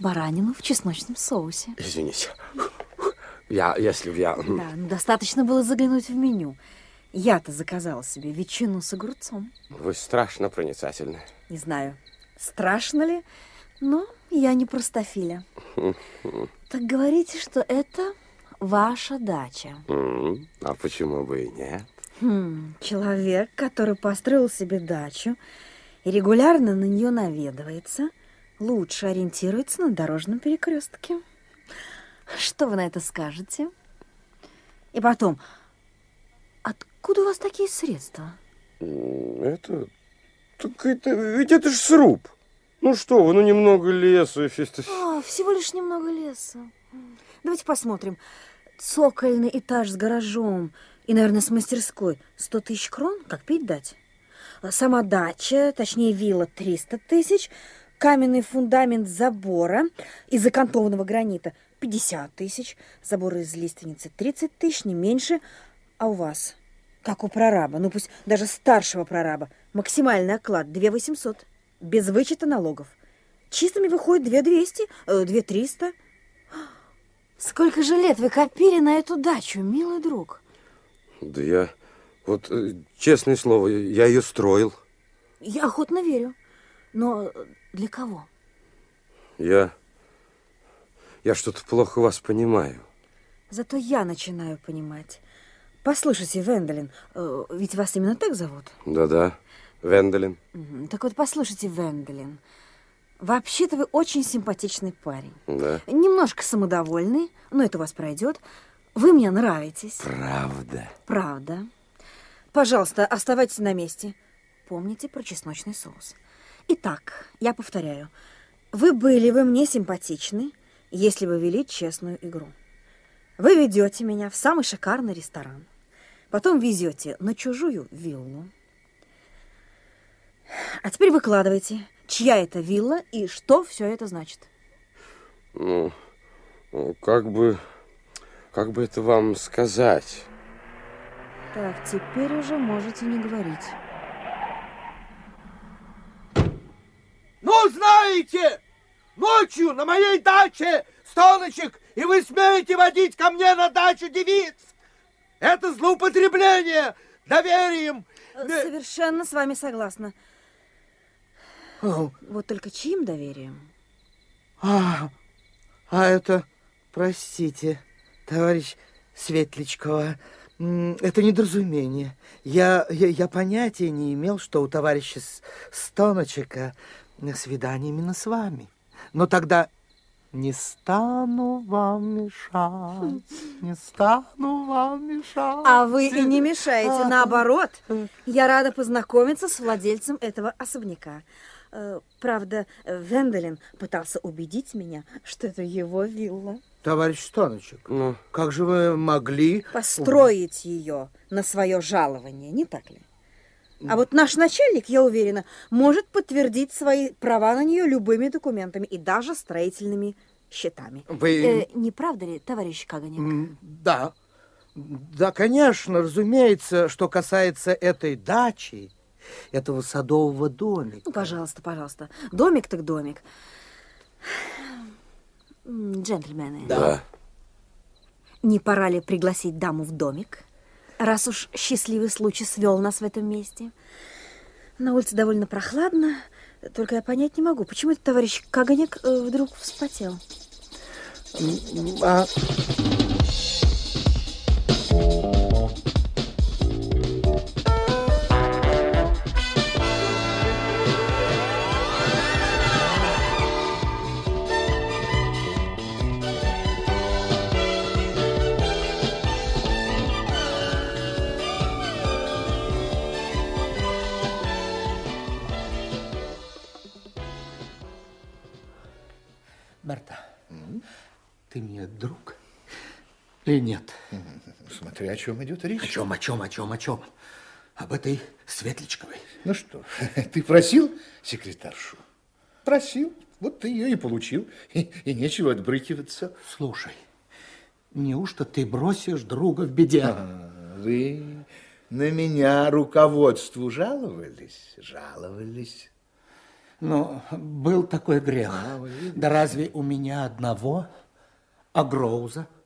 баранину в чесночном соусе. Извините. Если б я... Да, достаточно было заглянуть в меню. Я-то заказала себе ветчину с огурцом. Вы страшно проницательны. Не знаю, страшно ли, но я не простофиля. Так говорите, что это ваша дача. А почему бы и нет? Человек, который построил себе дачу и регулярно на нее наведывается, лучше ориентируется на дорожном перекрестке. Что вы на это скажете? И потом, откуда у вас такие средства? Это... Так это... Ведь это ж сруб. Ну что вы, немного леса. Всего лишь немного леса. Давайте посмотрим. Цокольный этаж с гаражом и, наверное, с мастерской. 100 тысяч крон? Как пить дать? Сама дача, точнее вилла, 300 тысяч. Каменный фундамент забора из окантованного гранита 50 тысяч. Забор из лиственницы 30 тысяч, не меньше. А у вас, как у прораба, пусть даже старшего прораба, максимальный оклад 2 800, без вычета налогов. Чистыми выходит 2 200, 2 300. Сколько же лет вы копили на эту дачу, милый друг? Да я... честное слово, я ее строил. Я охотно верю. Но для кого? Я что-то плохо вас понимаю. Зато я начинаю понимать. Послушайте, Венделин, ведь вас именно так зовут? Да-да, Венделин. Так вот, послушайте, Венделин. Вообще-то вы очень симпатичный парень. Да. Немножко самодовольный, но это у вас пройдет. Вы мне нравитесь. Правда? Правда. Пожалуйста, оставайтесь на месте. Помните про чесночный соус. Итак, я повторяю. Вы были бы мне симпатичны, если бы вели честную игру. Вы ведете меня в самый шикарный ресторан. Потом везете на чужую виллу. А теперь выкладывайте, чья это вилла и что все это значит. Как бы это вам сказать? Так, теперь уже можете не говорить. Знаете, ночью на моей даче столочек, и вы смеете водить ко мне на дачу девиц. Это злоупотребление доверием. Совершенно с вами согласна. Вот только чьим доверием? Это, простите, товарищ Светличкова, это недоразумение. Я понятия не имел, что у товарища Стоночека свидание именно с вами. Но тогда не стану вам мешать, не стану вам мешать. А вы и не мешаете, наоборот. Я рада познакомиться с владельцем этого особняка. Правда, Венделин пытался убедить меня, что это его вилла. Товарищ Стоночек, как же вы могли... Построить ее на свое жалование, не так ли? А вот наш начальник, я уверена, может подтвердить свои права на нее любыми документами и даже строительными счетами. Вы... Не правда ли, товарищ Каганик? Да, конечно, разумеется, что касается этой дачи, этого садового домика. Пожалуйста. Домик так домик. Джентльмены. Да. Не пора ли пригласить даму в домик? Раз уж счастливый случай свел нас в этом месте. На улице довольно прохладно, только я понять не могу, почему этот товарищ Каганик вдруг вспотел. Марта, ты мне друг или нет? Смотри, о чем идет речь. О чем? Об этой Светличковой. Ну что, ты просил секретаршу? Просил. Вот ты ее и получил. И нечего отбрыкиваться. Слушай, неужто ты бросишь друга в беде? Вы на меня руководству жаловались? Жаловались. Ну, был такой грех. Да разве у меня одного, а Гроуза?